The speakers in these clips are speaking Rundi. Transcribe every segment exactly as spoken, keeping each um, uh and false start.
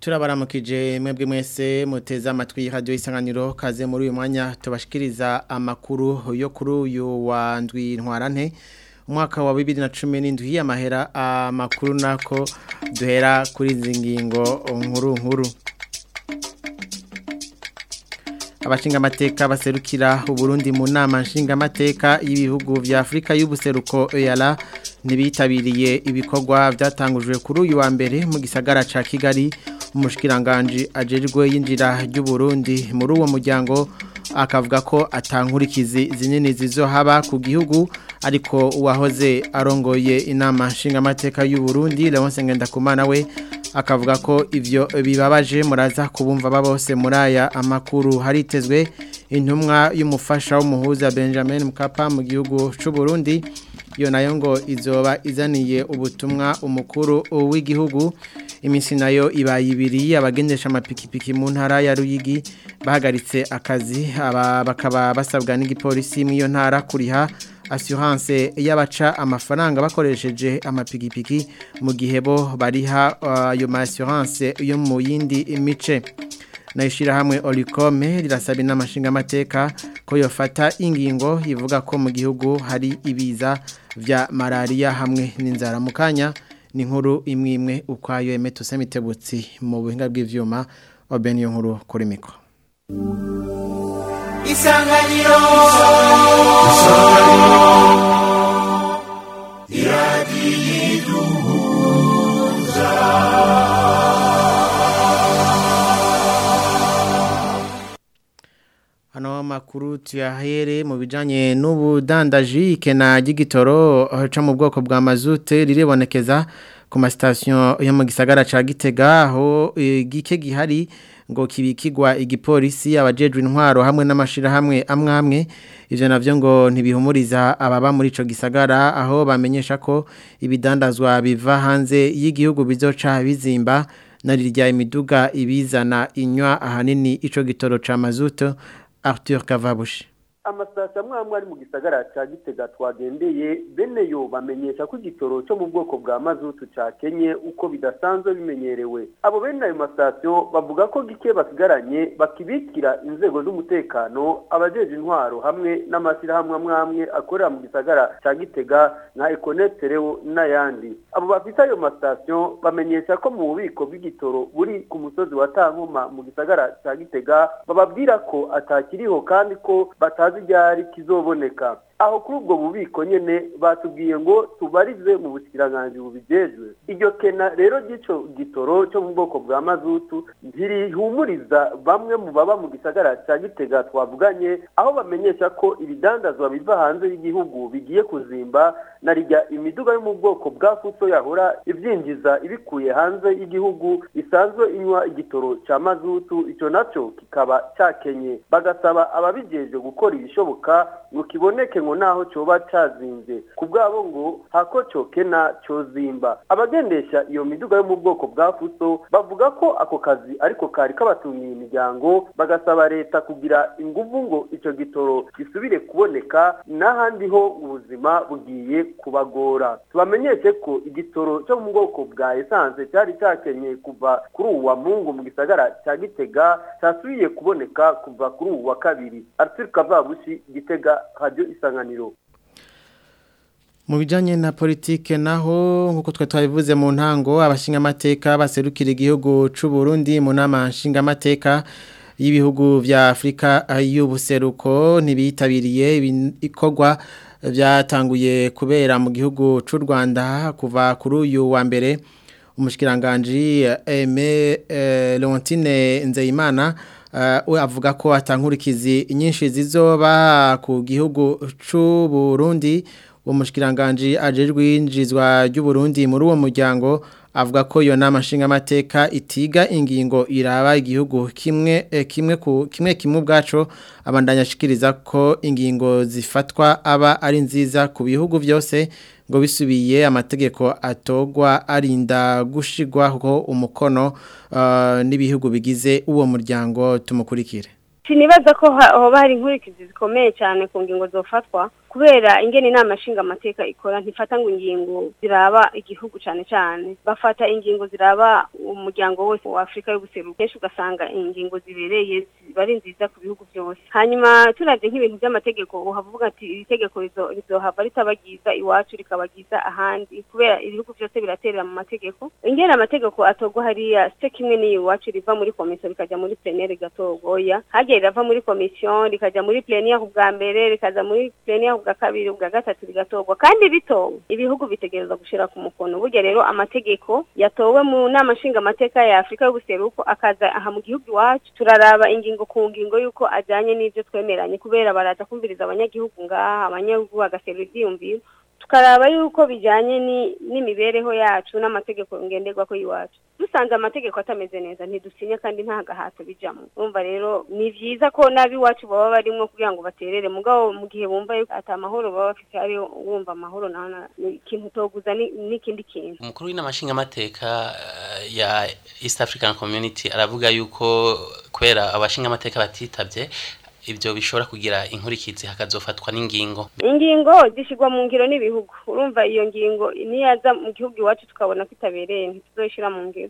Turabaramukije mwebwe mwese muteza amatwi radio isanganiro kaze muri uyu mwanya tubashikiriza amakuru yo kuri uyu wa ndwi ntwarante umwaka wa bibiri na cumi n'indwi amahera amakuru nako duhera kuri zingingo nkuru nkuru. Abashinga amateka baserukira Uburundi mu nama nshinga amateka y'ibihugu vya Afrika y'ubuseruko E A L nibitabiriye ibikorwa byatangujwe kuri uyu wa mbere mu gisagara ca Kigali. Umushikiranganje ajerirwe yinjira ry'u Burundi muri uwo muryango akavuga ko atankurikizi zinini zizohaba ku gihugu ariko uwahoze arongoye inama nshinga amateka y'u Burundi Leonce Ngendakumana we akavuga ko ivyo bibabaje muraza kubumva babose muri aya amakuru. Haritezwe intumwa y'umufasha w'umuhuza Benjamin Mkapa mu gihugu c'u Burundi yo nayo ngo izoba izaniye ubutumwa umukuru w'igihugu. Imisi nayo ibaye ibiri abagendesha amapikipiki mu ntara ya Ruyigi bahagaritse akazi aba bakaba basabwa n'igipolisi mu iyo ntara kuriha assurance y'abaca amafaranga bakoresheje amapikipiki mu gihe bo bariha ayo uh, assurance yo mu yindi imice. Naishira hamwe Olicome rirasaba n'amashinga amateka ko yofata ingingo yivuga ko mu gihugu hari ibiza vya malaria hamwe n'inzara mu kanya ni nkuru imwe imwe ukwayo Emeto Semitebutsi mu buhinga bw'ivyuma Obeniyo nkuru kuri miko. Isanganiro Iradiduza Hano makuru tuyahere mu bijanye n'ubudandaji ikena ry'igitoro ca mu bwoko bwa mazute riribonekeza ku ma station yo mu gisagara ca Gitega aho gike gihari ngo kibikigwa igipolisi abajejwe intwaro hamwe n'amashira hamwe amwe amwe. Ivyo navyo ngo ntibihumuriza ababa muri ico gisagara aho bamenyesha ko ibidandazwa biva hanze y'igihugu bizoca bizimba narirya imiduga ibizana inywa ahanini ico gitoro ca mazuto. Arthur Kavabushi. Amasasa mwamwe ari mu gisagara ca Gitega twagendeye bene yo bamenyesha ko igitoro cyo mu bwoko bwa mazutu ca Kenye uko bidasanzwe bimenyerewe. Abo bene ayo mastation bavuga ko gike basigaranye bakibikira inzego z'umutekano abajeje intwaro hamwe n'amasira hamwe mwamwe akorera mu gisagara ca Gitega na Econetereo n'ayandi. Abo bafite ayo mastation bamenyesha ko mu bubiko bw'igitoro buri ku musozi wa Tankoma mu gisagara ca Gitega bababwira ko atakiriho kandi ko batazi ryari kizoboneka. Aho kuri ubwo bubiko nyene batubwiye ngo tubarize mu bushikiranganje bubijejwe. Iryo kena rero gico gitoro cyo mu bwoko bwa mazutu ntirihumuriza bamwe mu baba mu gisagara ca Gitega twavuganye aho bamenyesha ko ibidandazwa biva hanze y'igihugu bigiye kuzimba narijya imiduga yo mu bwoko bwa fuso yahora ivyinjiza ibikuye hanze y'igihugu isanzwe inywa igitoro ca mazutu ico naco kikaba cyakenye. Bagasaba ababijeje gukora ibishoboka ngo kiboneke ngo naho coba cazinze kubwabo ngo hako cokena cozimba. Abagendesha iyo miduga yo mu bwoko bwa fuso bavuga ko ako kazi ariko kari kabatungiye imiryango bagasaba leta kugira inguvu ngo ico gitoro gisubire kuboneka n'ahandi ho ubuzima bugiye kubagora. Tubamenyeshe ko igitoro cyo mu bwoko bwa essence cyari cyakenye kuva kuri uwa Mungu mu gisagara ca Gitega cyasubiye kuboneka kuva kuri uwa kabiri. Arthur Kavabushi, Gitega, Radio Isanganiro. Mu bijanye na politike naho nkuko twe twabivuze mu ntango abashinga amateka baserukira igihugu c'u Burundi mu nama nshinga amateka y'ibihugu vya Afrika y'ubuseruko ntibitabiriye ibikorwa byatanguye kubera mu gihugu c'u Rwanda kuva kuri uyu wa mbere. Umushikiranganje Aime Leontine Nzeyimana we avuga ko atankurikizi nyinshi zizoba ku gihugu c'u Burundi. Umushikiranganje ajerirwe yinjizwa ry'u Burundi muri uwo muryango avuga ko iyo nama nshinga amateka itiga ingingo iraba igihugu kimwe eh, kimwe ku kimwe kimwe bwaco abandanya ashikiriza ko ingingo zifatwa aba ari nziza ku bihugu byose ngo bisubiye amategeko atogwa arinda gushigwaho umukono uh, n'ibihugu bigize uwo muryango. Tumukurikire. Sinibaza ko hoba hari inkurikizi zikomeye cyane ku ngingo zofatwa kubera ingene inama nshinga amateka ikora ntifata ngo ingingo ziraba igihugu cyane cyane bafata ingingo ziraba umuryango wose wa Afrika y'ubuseruko kenshi ugasanga ingingo zibereye bari nziza ku bihugu byose hanyuma turavye nk'ibintu by'amategeko uhavuga ati iri tegeko rizohava ritabagiza iwacu rikabagiza ahandi kubera ibihugu byose biraterera mu mategeko ingene amategeko atogwa hariya se kimwe ni iwacu riva muri komisiyo rikaja muri plénière gatogoya hagiye rava muri komisiyo rikaja muri plénière ubwa mbere rikaza muri plénière ubwa kabiri ubwa gatatu rigatogwa kandi bitowe ibihugu bitegereza gushira ku mukono burya rero amategeko yatowe mu nama nshinga amateka ya Afrika y'ubuseruko akaza aha mu gihugu iwacu turaraba ingingo ku ngingo yuko ajanye n'ivyo twemeranye kubera baraza kumviriza abanyagihugu ngaha abanyagihugu bagaserura ivyiyumviro tukaraba yuko bijanye n'imibereho yacu n'amategeko ngenderwa ko iwacu dusanze amategeko atameze neza ntidusinya kandi nta gahato bijamo urumva rero ni vyiza ko nabi wacu baba barimwo kugira ngo baterere mugabo mu gihe bumva yuko atamahoro baba bafite ari wumva amahoro na ikintu toguza n'ikindi kintu umukuru w'inamashinga amateka ya East African Community aravuga yuko kwera abashinga amateka batitavye ibyo bishobora kugira inkurikizi hakazofatwa n'ingingo ingingo zishigwa mu ngiro n'ibihugu urumva iyo ngingo niyaza mu gihugu iwacu tukabona kwitabereye ntituzoshira mu ngiro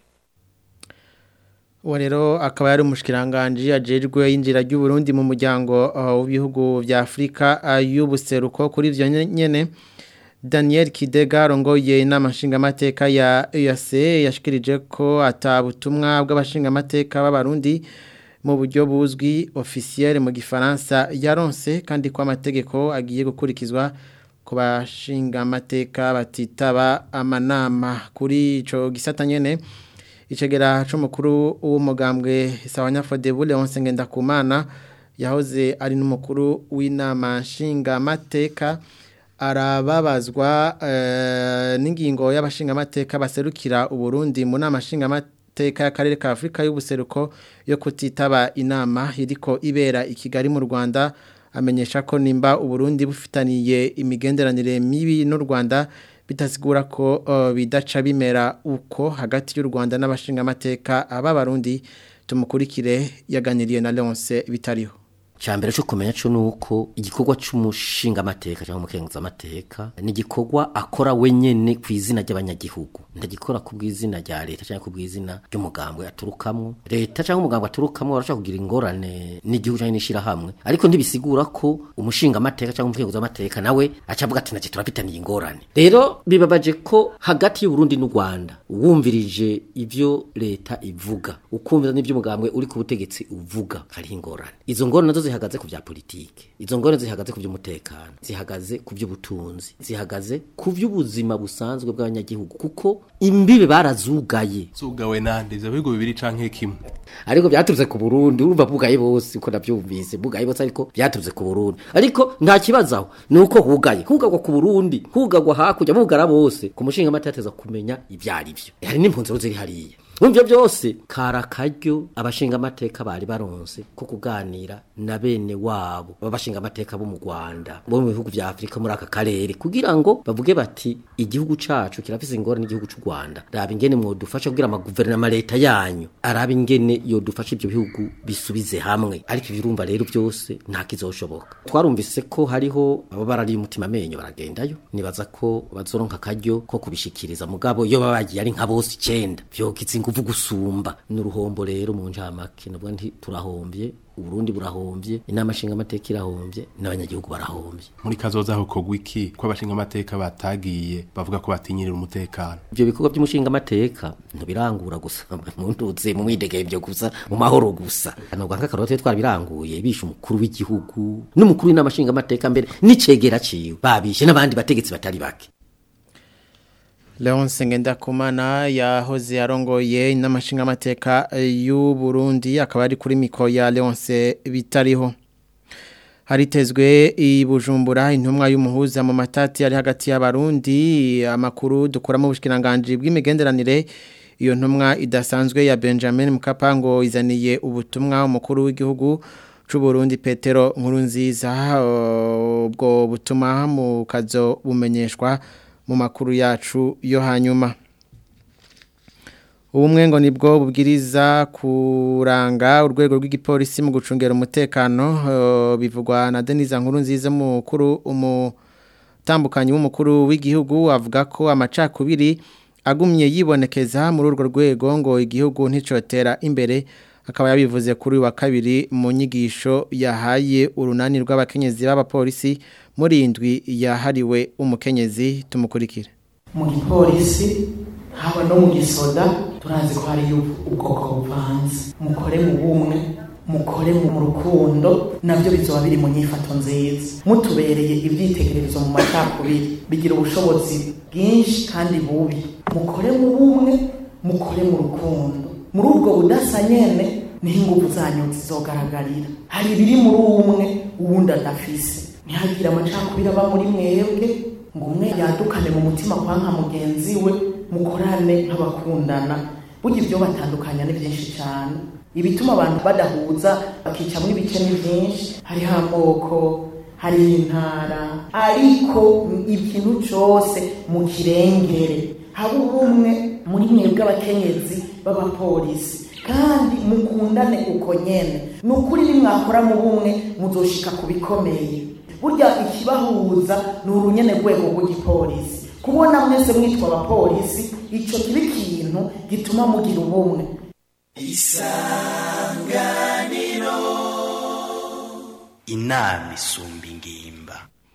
uwo rero akaba yari umushikiranganje ajejwe injira y'u Burundi mu muryango w'ibihugu vya Afrika y'ubuseruko kuri ivyo nyene Daniel Kidega rongoye inama nshinga amateka ya E A C yashikirije ko atabutumwa bw'abashinga amateka b'abarundi mu buryo buzwi officiel mu gifaransa yaronse kandi ko amategeko agiye gukurikizwa ku bashinga amateka batitaba amanama kuri ico gisata nyene icegera c'umukuru w'umugambwe Sawanyafodebule Leonce Ngendakumana yahoze ari n'umukuru w'inama nshinga amateka arababazwa uh, n'ingingo y'abashinga amateka baserukira uburundi mu nama nshinga amateka teka y'akarere ka Afrika y'ubuseruko yo kutitaba inama iriko ibera i Kigali mu Rwanda amenyesha ko nimba uburundi bufitaniye imigenderanire mibi n'u Rwanda bitasigura ko uh, bidaca bimera uko hagati y'u Rwanda n'abashinga amateka aba barundi tumukurikire yaganiriye na Leonce bitariho Chambere cyo kumenya cyo nuko igikorwa cy'umushinga amateka cyangwa umukenguza amateka ni igikorwa akora wenyene ku izina ry'abanyagihugu ndagikora ku bw'izina rya leta cyangwa ku bw'izina ry'umugambwe aturukamwe leta cyangwa umugambwe aturukamwe barashaka kugira ingorane n'igihugu cyangwa n'ishira hamwe ariko ntibisigura ko umushinga amateka cyangwa umukenguza amateka nawe acavuga ati naje turafitaniye ingorane rero bibabaje ko hagati y'u Burundi n'u Rwanda wumvirije ivyo leta ivuga ukumvira n'ivyo umugambwe uri ku butegetsi uvuga hari ingorane izo ngorane nazo zihagaze ku bya politike izo ngorane zihagaze ku by'umutekano zihagaze ku by'ubutunzi zihagaze ku by'ubuzima busanzwe bw'abanyagihugu kuko imbibe barazugaye zugawe nande ivyo bigo bibiri canke kimwe ariko byaturutse ku Burundi urumva bugaye bose uko navyumvise bugaye bose ariko byaturutse ku Burundi ariko nta kibazo nuko hugaye hugagwa ku Burundi hugagwa hakurya bugara bose ku mushinga amateka kumenya ivyari byo hari n'impunzi ziri hariya Umvyo byose karakaryo abashinga amateka bari baronse ko kuganira na bene wabo babashinga amateka bo mu Rwanda bo mu bihugu vya Afrika muri aka karere kugira ngo bavuge bati igihugu cacu kirafise ingorane n'igihugu c'u Rwanda raba ingene mwo dufasha kugira ama guverinoma leta yanyu araba ingene yo dufasha ibyo bihugu bisubize hamwe ariko birumva rero byose nta kizoshoboka twarumvise ko hariho abo barari umutima menyo baragendayo nibaza ko bazoronka karyo ko kubishikiriza mugabo yo babagiye ari nka bose icenda vyo nguvu gusumba n'uruhombo rero mu njamake nabwo nti turahombye Uburundi burahombye inama nshinga amateka irahombye n'abanyagihugu barahombye muri kazoza ho kogwiki ko abashinga amateka batagiye bavuga ko batinyirira umutekano ibyo bikorwa by'umushinga amateka ntibirangura gusa mu ntuze mu mwidegeye byo gusa mu mahoro gusa nubwo nk'akarote twarabiranguye bisha umukuru w'igihugu n'umukuru w'inama nshinga amateka mbere n'icegera ciwe babishe n'abandi bategetsi batari bake Leonce Ngendakumana yahoze arongoye inamashinga amateka y'u Burundi akaba ari kuri mikro ya Leonce bitariho haritezwe i Bujumbura intumwa y'umuhuza mu matati ari hagati y'abarundi amakuru dukora mu bushikiranganje bw'imigenderanire iyo ntumwa idasanzwe ya Benjamin Mkapa ngo izaniye ubutumwa umukuru w'igihugu c'u Burundi Petero Nkurunziza ubwo butuma mu kazo bumenyeshwa mu makuru yacu yo hanyuma ubumwe ngo nibwo bubwiriza kuranga urwego rw'igipolisi mu gucungera umutekano uh, bivugwa na Denise Nkurunziza mukuru umutambukanyi w'umukuru w'igihugu avuga ko amacakubiri agumye yibonekeza muri urwo rwego ngo igihugu nticotera imbere akaba yabivuze kuri wa kabiri mu nyigisho yahaye urunani rw'abakenyezi b'abapolisi muri indwi yahariwe umukenyezi tumukurikire mu gipolisi haba no mu gisoda turazi ko hari ubwoko buvanze mukore mu bumwe mukore mu rukundo navyo bizoba biri mu nyifato nziza mutubereye ivyitegererezo mu macakubiri bigira ubushobozi bwinshi kandi bubi mukore mu bumwe mukore mu rukundo muri ubwo budasa nyene niho ingufu zanyu zizogaragarira hari ibiri muri umwe uwundi adafise ntihagira amacakubiri aba muri mwebwe ngo umwe yadukane mu mutima kwa nka mugenzi we mukorane nk'abakundana burya ibyo batandukanya ni byinshi cyane ibituma abantu badahuza bakicamwo ibice ni byinshi hariho amoko hari intara ariko ikintu cyose mu kirengere haba ubumwe muri mwebwe abakenyezi b'abapolisi kandi mukundane uko nyene ni ukuri nimwakora mu bumwe muzoshika ku bikomeye burya ikibahuza ni urunyene rwego rw'igipolisi kubona mwese mwitwa abapolisi ico kibi kintu gituma mugira ubumwe Isanganiro inama isumba ingimba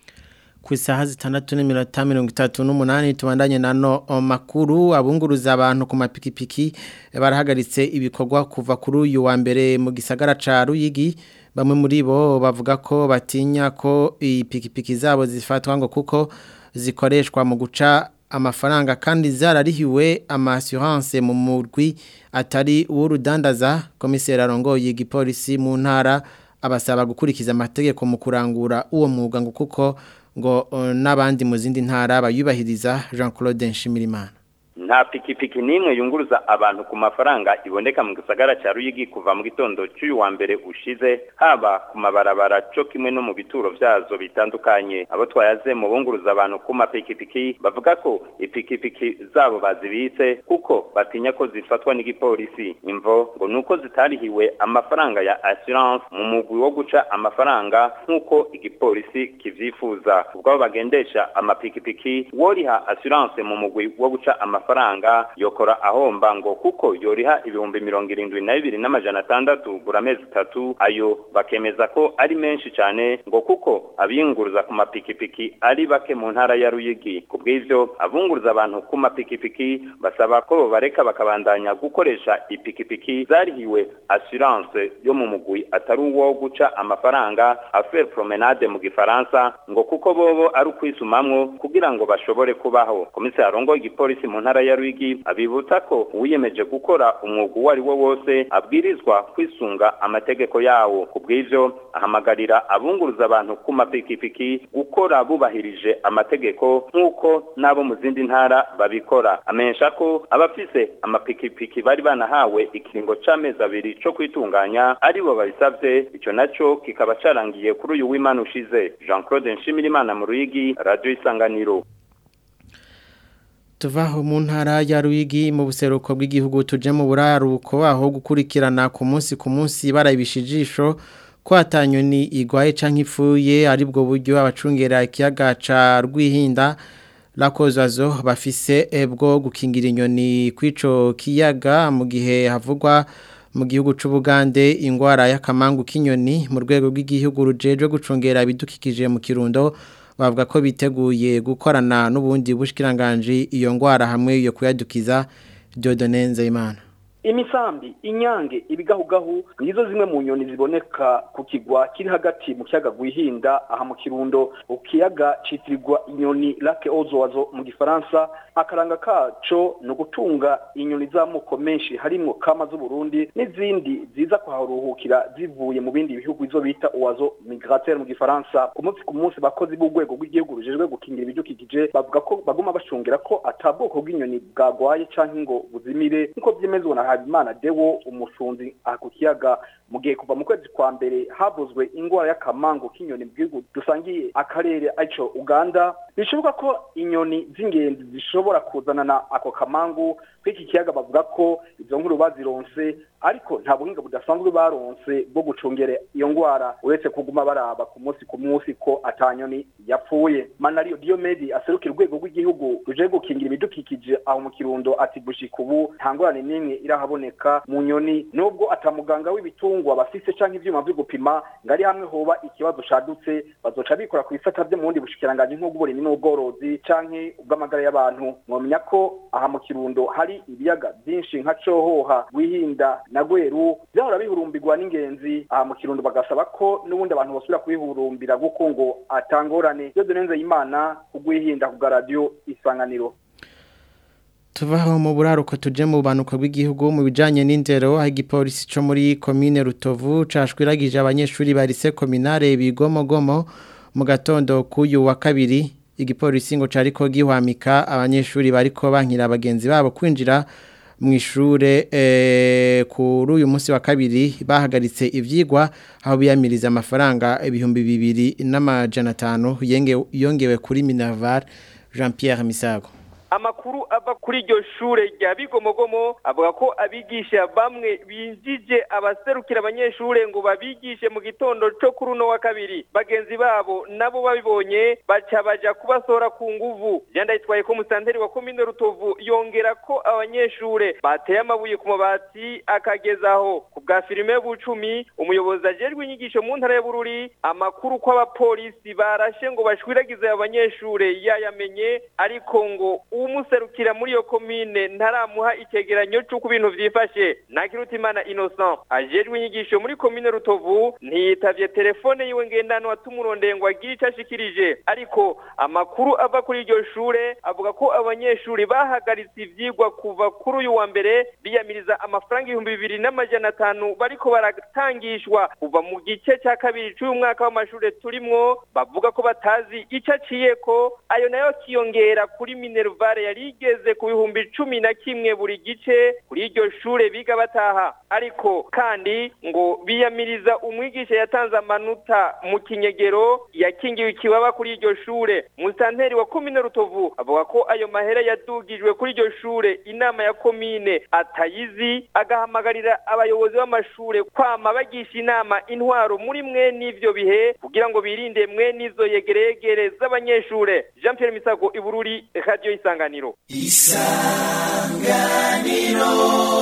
ku isaha zitandatu n'iminota mirongo itatu n'umunani tubandanye nano makuru abunguruza abantu ku mapikipiki barahagaritse ibikorwa kuva kuri uyu wa mbere mu gisagara ca Ruyigi bamwe muri bo bavuga ko batinya ko ipikipiki zabo zifatwa ngo kuko zikoreshwa mu guca amafaranga kandi zararihiwe ama assurance mu murwi atari uw'urudandaza komiseri arongoye igipolisi mu ntara abasaba gukurikiza amategeko mu kurangura uwo mwuga ngo kuko ngo n'abandi mu zindi ntara bayubahiriza Jean Claude Nshimirimana nta pikipiki nimwe yunguruza abantu ku mafaranga iboneka mu gisagara cya Ruyigi kuva mu gitondo cy'uyu wa mbere ushize haba ku mabarabara cyo kimwe no mu bituro vyazo bitandukanye abo twayaze mu bunguruza abantu ku mapikipiki bavuga ko ipikipiki zabo bazibitse kuko batinya ko zifatwa n'igipolisi imvo ngo nuko zitarihiwe amafaranga ya assurance mu mugwi wo guca amafaranga nk'uko igipolisi kivyifuza ubwo bagendesha amapikipiki woriha assurance mu mugwi wo guca amafaranga amafaranga yokora ahomba ngo kuko yoriha ibihumbi mirongo irindwi na bibiri n'amajana atandatu buri mezi atatu ayo bakemeza ko ari menshi cyane ngo kuko abiyunguruza ku mapikipiki ari bake mu ntara ya Ruyigi kubw'ivyo abunguruza abantu ku mapikipiki basaba ko bareka bakabandanya gukoresha ipikipiki zarihiwe assurance yo mu mugwi atari uwo guca amafaranga affaire promenade mu gifaransa ngo kuko bobo ari ukwisumamwo kugira ngo bashobore kubaho komisari arongoye igipolisi mu ntara ya Ruyigi abibutsa ko uwiyemeje gukora umwuga wari wo wose abwirizwa kwisunga amategeko yawo kubw'ivyo ahamagarira abunguruza abantu ku mapikipiki gukora bubahirije amategeko nk'uko nabo mu zindi ntara babikora amenyesha ko abafise amapikipiki bari banahawe ikiringo c'amezi abiri co kwitunganya aribo babisavye ico naco kikaba carangiye kuri uyu w'Imana ushize Jean Claude Nshimirimana mu Ruyigi Radio Isanganiro. Tuvaho mu ntara ya Ruyigi mu buseruko bw'igihugu tuje mu buraruko aho gukurikirana ku munsi ku munsi barabishijisho ko atanyoni igwaye canke ipfuye aribwo buryo abacungera ikiyaga ca Rwihinda lakozazo bafise ebwo gukingira inyoni kwico kiyaga mu gihe havugwa mu gihugu c'Ubugande ingwara y'akamangu k'inyoni mu rwego rw'igihugu rujeje gucungera bidukikije mu Kirundo bavuga ko biteguye gukorana n'ubundi bushikiranganje iyo ngwara hamwe yo kuyadukiza Dieudonne Nzeyimana. Imisambi, inyange, ibigahugahu nizo zimwe mu nyoni ziboneka ku kigwa kiri hagati mu kiyaga Rwihinda aha mu Kirundo. Ukiyaga citirirwa inyoni Lac Ozoazo mu Gifaransa. Akaranga kaco no gutunga inyoni z'amoko menshi harimo kama z'u Burundi n'izindi ziza kwaruhukira zivuye mu bindi bihugu izo bita oiseaux migrateurs mu Gifaransa. Ku munsi ku munsi bakozi b'ugwego rw'igihugu rujejwe gukingira ibidukikije bavuga ko baguma bashongera ko atabwoko bw'inyoni bwagwaye canke ngo buzimire nko byemezwa na Habimana Dewo umushunzi ku kiyaga mu gihe kuva mu kwezi kwa mbere havuzwe ingwara y'akamango k'inyoni mu gihugu dusangiye akarere aco Uganda bishoboka ko inyoni z'ingenzi zishobora kuzanana ako kamango kw'iki kiyaga bavuga ko izo nkuru bazironse ariko nta buhinga budasanzwe baronse bwo gucungera iyo ngwara uretse kuguma baraba ku munsi ku munsi ko atanyoni yapfuye. Manario Diomedi aserukira urwego rw'igihugu ruje gukingira ibidukikije aho mu Kirundo ati gushika ubu ntangorane nimwe irahaboneka mu nyoni nubwo atamuganga w'ibitungwa bafise canke ivyuma byo gupima ngari hamwe hoba ikibazo cadutse bazoca bikora ku ifata byo mundi bushikiranganje nk'ubw'uburimyi n'ubworozi canke ubw'amagara y'abantu. Mwomenya ko aha mu Kirundo hari ibiyaga byinshi nka Cohoha Wihinda na Gweru byahora bihurumbirwa n'ingenzi aha mu Kirundo bagasaba ko n'ubundi abantu basubira kubihurumbira guko ngo atangorane yo donenze Imana kugwihinda ku radio Isanganiro. Tuvaho mu buraruko tuje mu banuko bw'igihugu mu bijanye n'indero aho igipolisi co muri commune Rutovu cashwiragije abanyeshuri barise communale bigomogomo mu gatondo kuyu wa kabiri igipolisi ngo cariko gihwamika abanyeshuri bariko bankira abagenzi babo kwinjira mu ishure eh, kuri uyu munsi wa kabiri bahagaritse ivyigwa aho biyamiriza amafaranga ibihumbi bibiri n'amajana atanu yongewe kuri Minavar Jean Pierre Misago. Amakuru ava kuri iryo shure rya Bigomogomo avuga ko abigisha bamwe binjije abaserukira abanyeshure ngo babigishe mu gitondo cyo kuri uno wa kabiri bagenzi babo nabo babibonye baca baja kubasora ku nguvu. Yandayitwaye ko musanteri wa commune Rutovu yongera ko abanyeshure bateye amabuye ku mabati akagezaho ku bwa filime bucumi umuyobozi ajerwe inyigisho mu ntara ya Bururi amakuru ko abapolisi barashe ngo bashwiragize abanyeshure yayamenye ariko ngo umuserukira muri yo commune ntaramuha ikegeranyo cyo ku bintu vyifashe. Nakirutimana Innocent ajerwe inyigisho muri commune Rutovu ntiyitavye telefone yiwe ngendanwa tumurondengwa agira icashikirije ariko amakuru ava kuri iryo shure avuga ko abanyeshuri bahagaritse ivyigwa kuva kuri uyu wa mbere biyamiriza amafaranga ibihumbi bibiri n'amajana atanu bariko baratangishwa kuva mu gice cya kabiri cy'uyu mwaka w'amashure turimwo bavuga ko batazi ico aciyeko ayo nayo kiyongera kuri Minerva yari igeze ku bihumbi cumi na kimwe buri gice kuri iryo shure biga bataha ariko kandi ngo biyamiriza umwigisha yatanze amanota mu kinyegero yakingiwe ikibaba kuri iryo shure. Musanteri wa commune Rutovu avuga ko ayo mahera yadugijwe kuri iryo shure inama ya commune atayizi agahamagarira abayobozi b'amashure kwama bagisha inama intwaro muri mwe n'ivyo bihe kugira ngo birinde mwe n'izo yegeregere z'abanyeshure. Jean Pierre Misago Ibururi Radio Isanganiro. Isanganiro.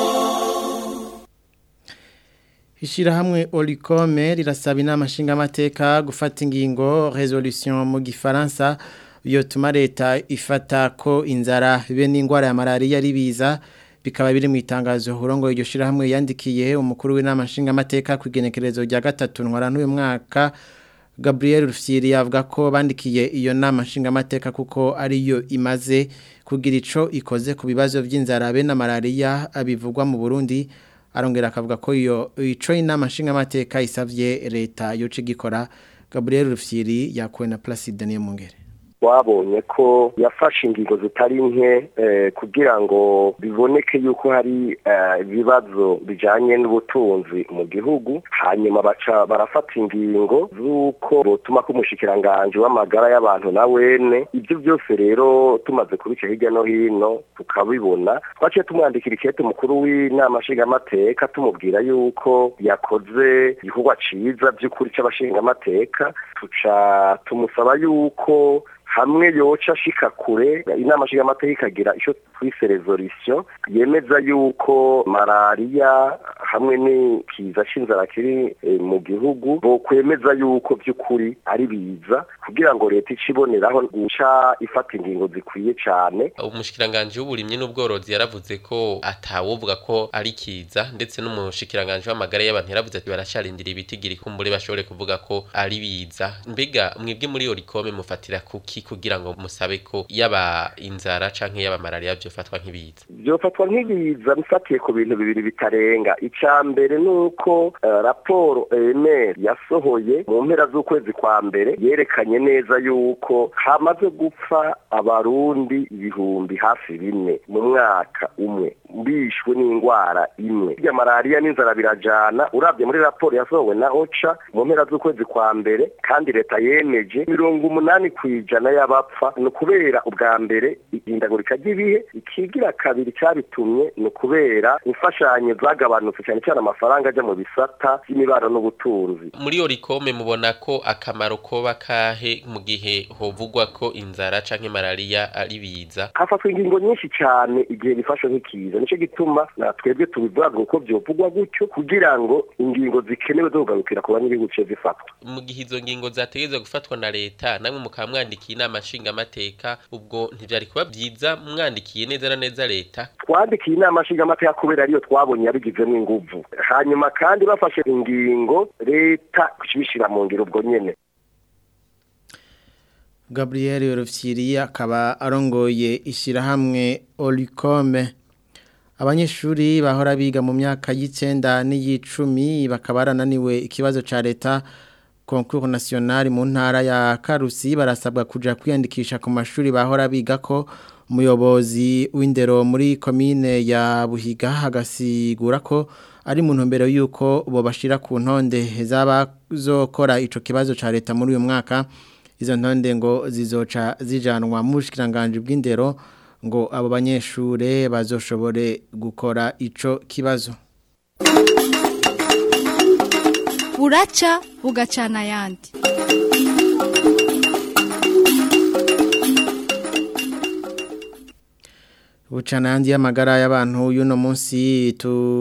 Ishirahamwe Olicome rirasaba inama nshingamateka gufata ingingo resolution mu gifaransa yotuma leta ifata ko inzara be n'ingwara ya malaria ribiza bikaba biri mu itangazo hurongo iryo shirahamwe yandikiye umukuru w'inama nshingamateka kwigenekerezo rya gatatu ntwara n'uyu mwaka. Gabriel Rufyiri avuga ko bandikiye iyo nama nshingamateka kuko ariyo imaze kugira ico ikoze ku bibazo by'inzara be na malaria abivugwa mu Burundi. Arongera akavuga ko iyo ico inama nshingamateka isavye leta yoce gikora. Gabriel Rufyiri yakuwe na Placide Niyomungere. Wabonye ko yafashe ingingo zitari nke eh, kugira ngo biboneke yuko hari ibibazo eh, bijanye n'ubutunzi mu gihugu hanyuma baca barafata ingingo zuko botuma ko umushikiranganje w'amagara y'abantu na wene ibyo byose rero tumaze kubica hirya no hino tukabibona twaciye tumwandikira ikete mukuru w'inama nshingamateka tumubwira yuko yakoze igikorwa ciza by'ukuri c'abashingamateka tuca tumusaba yuko hamwe yoca shika kure inama nshingamateka ikagira ico twise resolution yemeza yuko malaria hamwe n'ikiza c'inzara kiri e, mu gihugu bo kwemeza yuko by'ukuri ari biza kugira ngo leta iciboneraho guca ifata ingingo zikwiye cyane. Umushikiranganje w'uburimyi n'ubworozi yaravuze ko atawovuga ko ari kiza ndetse n'umushikiranganje w'amagara y'abantu yaravuze ati barasharindira ibitigiri kumbure bashobore kuvuga ko ari biza. Mbega mwebwe muri Olicome mufatira kuki kugira ngo musabe ko yaba inzara canke yaba malaria byofatwa nk'ibiza? Byofatwa nk'ibiza mfatiye ku bintu bibiri bitarenga. Ica mbere nuko uh, raporo E M R yasohoye mu mpera z'ukwezi kwa mbere yerekanye neza yuko hamaze gupfa abarundi ibihumbi hafi bine mu mwaka umwe bishwe n'indwara imwe. Ya malaria n'inzara birajana, urabye muri raporo yasohowe na OCHA mu mpera z'ukwezi kwa mbere, kandi leta yemeje mirongo umunani kwijana y'abapfa no kubera ubwa mbere ihindagurika ry'ibihe, ikigira kabiri cyabitumye no kubera imfashanyo zagabanutse cyane cyane amafaranga aja mu bisata by'imibano n'ubutunzi. Muri Orikome mubona ko akamaro koba kahe mu gihe hovugwa ko inzara canke malaria ari biza? Hafatwa ingingo nyinshi cyane igihe bifashwe nk'ikiza, nico gituma na twebwe tubivuga uko byovugwa gutyo kugira ngo ingingo zikenewe zo kugarukira ku banyagihugu zifatwa. Mu gihe izo ngingo zategezwe gufatwa na leta namwe mukamwandikiye inama nshinga amateka, ubwo ntivyari kuba byiza mwandikiye neza na neza leta? Twandikiye inama nshinga amateka kubera ariyo twabonye yabigizemo inguvu, hanyuma kandi bafashe ingingo leta kushishira mu ngiro ubwo nyene. Gabriel Yorofyiri akaba arongoye ishirahamwe Orikome. Abanyeshuri bahora biga mu myaka y'icenda n'iyicumi bakaba barananiwe ikibazo ca leta concours national mu ntara ya Karusi barasabwa kuja kwiyandikisha ku mashuri bahora biga ko umuyobozi w'indero muri commune ya Buhiga hagasigura ko ari mu ntumbero yuko bo bashira ku ntonde z'abazokora ico kibazo ca leta muri uyu mwaka. Izo ntonde ngo zizoca zijanwa mu bushikiranganje bw'indero ngo abo banyeshure bazoshobore gukora ico kibazo. Buraca bugacana yandi. Bucana yandi y'amagara y'abantu y'uno munsi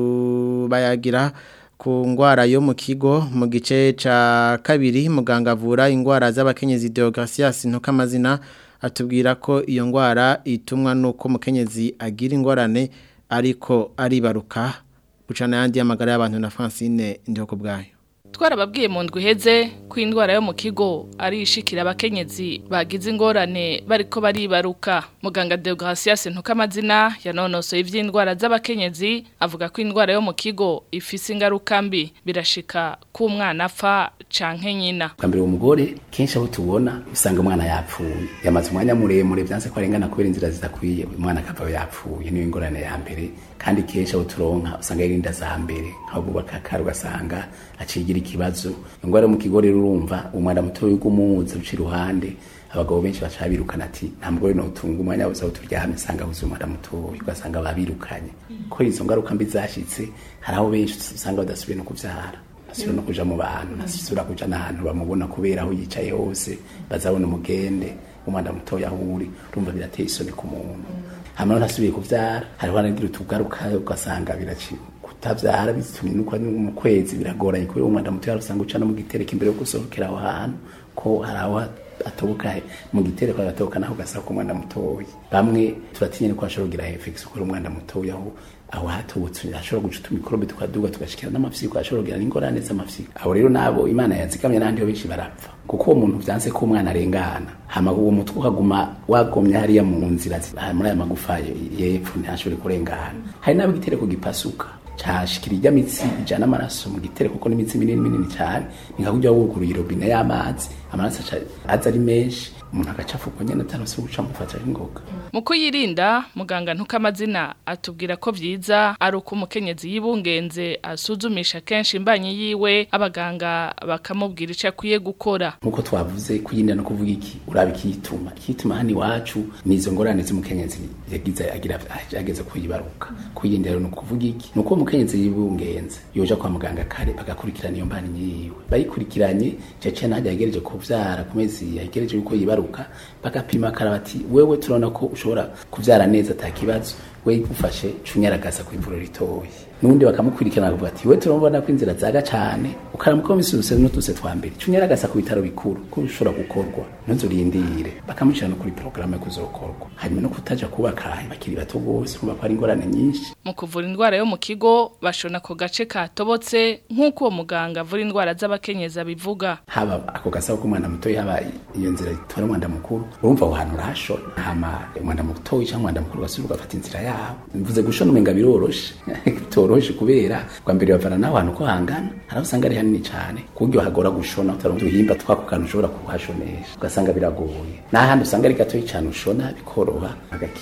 tubayagira ku ngwara yo mu kigo mu gice ca kabiri muganga avura ingwara z'abakenyezi Deogratias Ntukamazina atubwira ko iyo ngwara itumwa nuko mukenyezi agira ingorane ariko aribaruka. Bucana yandi y'amagara y'abantu na Francine Ndihoko bwayo. Twarababwiye mu ndwi heze ko indwara yo mu kigo ari ishikira abakenyezi bagize ingorane bariko baribaruka. Muganga Deogratias Ntukamazina yanonosoye ivy'indwara z'abakenyezi avuga ko indwara yo mu kigo ifise ingaruka mbi, birashika ko umwana apfa canke nyina. Kambere umugore kenshi aho tubona usanga umwana yapfuye, yamaze umwanya muremure byanse ko arengana kubera inzira zidakwiye, umwana akava yapfuye, niyo ingorane ya mbere. Kandi kenshi aho turonka usanga irinda za mbere aho bubaka kare ugasanga acigira ikibazo. Ingwara mu kigo rero urumva umwana muto w'igumuza uci ruhande, abagabo benshi bacabirukana ati nta mugore no utunga umwanya wose aho turyame sanga huze umwana muto ugasanga babirukanye. Ko izo ngaruka mbi zashitse hari aho benshi usanga badasubiye no kuvyara, asubira no kuja mu bantu, asubira kuja n'ahantu bamubona kubera aho yicaye hose bazabona umugende umwana muto yahuri, urumva birateye isoni ku muntu. Hamwe nasubiye kuvyara hariho anagira utugaruka ugasanga biraci kutavyara bitumye nuko mu kwezi biragoranye kubera umwana muto yarusanga ucana mu gitereko imbere yo gusohokera aho hantu ko haraho atoboka mu gitereko agatoboka naho gasaba ko umwana muto. Bamwe turatinye ko ashobora kugira infection kubera umwana muto yaho aho hatubutse ashobora guca tumikrobe tukaduga tugashikira n'amafyiko ashobora kugira n'ingorane z'amafyiko. Abo rero nabo Imana yazigamye n'andi benshi barapfa kuko umuntu vyanse ko umwana arengana hama uwo mutwe ukaguma wagomye hariya mu nzira muri aya magufa yepfo ntashobore kurengana. Hari nabo gitereko gipasuka cashikira ijya mitsi ijana amaraso mu gitereko kuko n'imitsi minini minini cyane nikakujya wuguruye robine y'amazi amaraso aza ari menshi umuntu agacafuka nyene atarose guca mufata ingoga. Mu kuyirinda muganga Ntukamazina atubwira ko vyiza ari uko umukenyezi yibungenze asuzumisha kenshi imbanyi yiwe abaganga bakamubwira ico akwiye gukora. Nkuko twavuze kuyinda no kuvuga iki urabikituma kituma hani wacu nizo ngorane z'umukenyezi yagize agira ageze kuyibaruka. Kuyinda rero no kuvuga iki nuko umukenyezi yibungenze yoja kwa muganga kare bagakurikirana iyo mbanyi yiwe, bayikurikiranye cece najya yagereje kuvyara kumezi yagereje yuko yibaruka bagapima karabati wewe turona ko ushobora kuvyara neza atakibazo we ufashe cunyaragasa ku ivuriro ritoyi nundi bakamukurikirana akavuga ati we turabona ko inzira zaga cyane ukaramuko misuse n'utuse twambere cunyaragasa ku bitaro bikuru ko ushobora gukorwa ntuzurindire bakamushana kuri programme yo kuzokorwa hanyuma no kutaja kubaka bakiri bato bose kuba ari ingorane nyinshi. Mu kuvura indwara yo mu kigo bashona ko gace katobotse nk'uko uwo muganga avura indwara z'abakenyeza bivuga. Haba ako gasaba ko umwana muto yaba iyo nzira itora umwana mukuru urumva aho hantu rashona hama umwana muto cyangwa umwana mukuru gasubira gafata inzira yabo. Mvuze gushona umenga biroroshe toroshe kubera kwa mbere bavana naho hantu ko hangana harabusanga ari hanini cyane kugyo hagora gushona utaronto himba twakukana ushobora kuhashonesha ugasanga biragoye n'ahandi usanga ari gatoyi cyane ushona bikoroha agakira.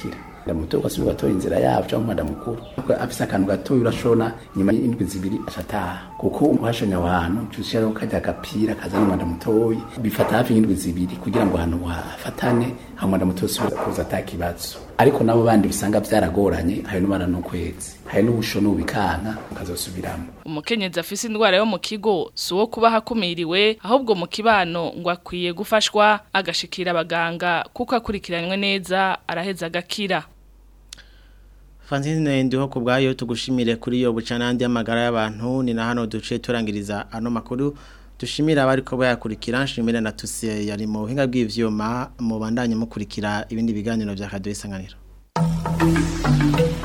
muto gasubira gatora inzira yabo cyangwa umwana mukuru afise akantu gatoya urashona nyuma y'indwi zibiri ashataha kuko umuhashanya abantu cyushira kajya gapira kaza n'umwana mutoyi bifata hafi y'indwi zibiri kugira ngo hano hafatane hamwe na muto subira kuza atakibazo ariko nabo bandi bisanga byaragoranye hayo n'umwana no kwezi hayo n'ubushono bikana ukazosubiramo umukenyezi afise indwara yo mu kigo suwo kuba hakumiriwe ahubwo mu kibano ngo akwiye gufashwa agashikira abaganga kuko akurikiranywe neza araheza agakira. Francine ndiho kubgayo tugushimire kuri yo bucanandi y'amagara y'abantu ni na hano duce turangiriza ano makuru dushimira abari ko bayakurikira nshimire na tusiye yari mu buhinga bw'ivyuma mu bandanye mukurikira ibindi biganiro vya Radio Isanganiro.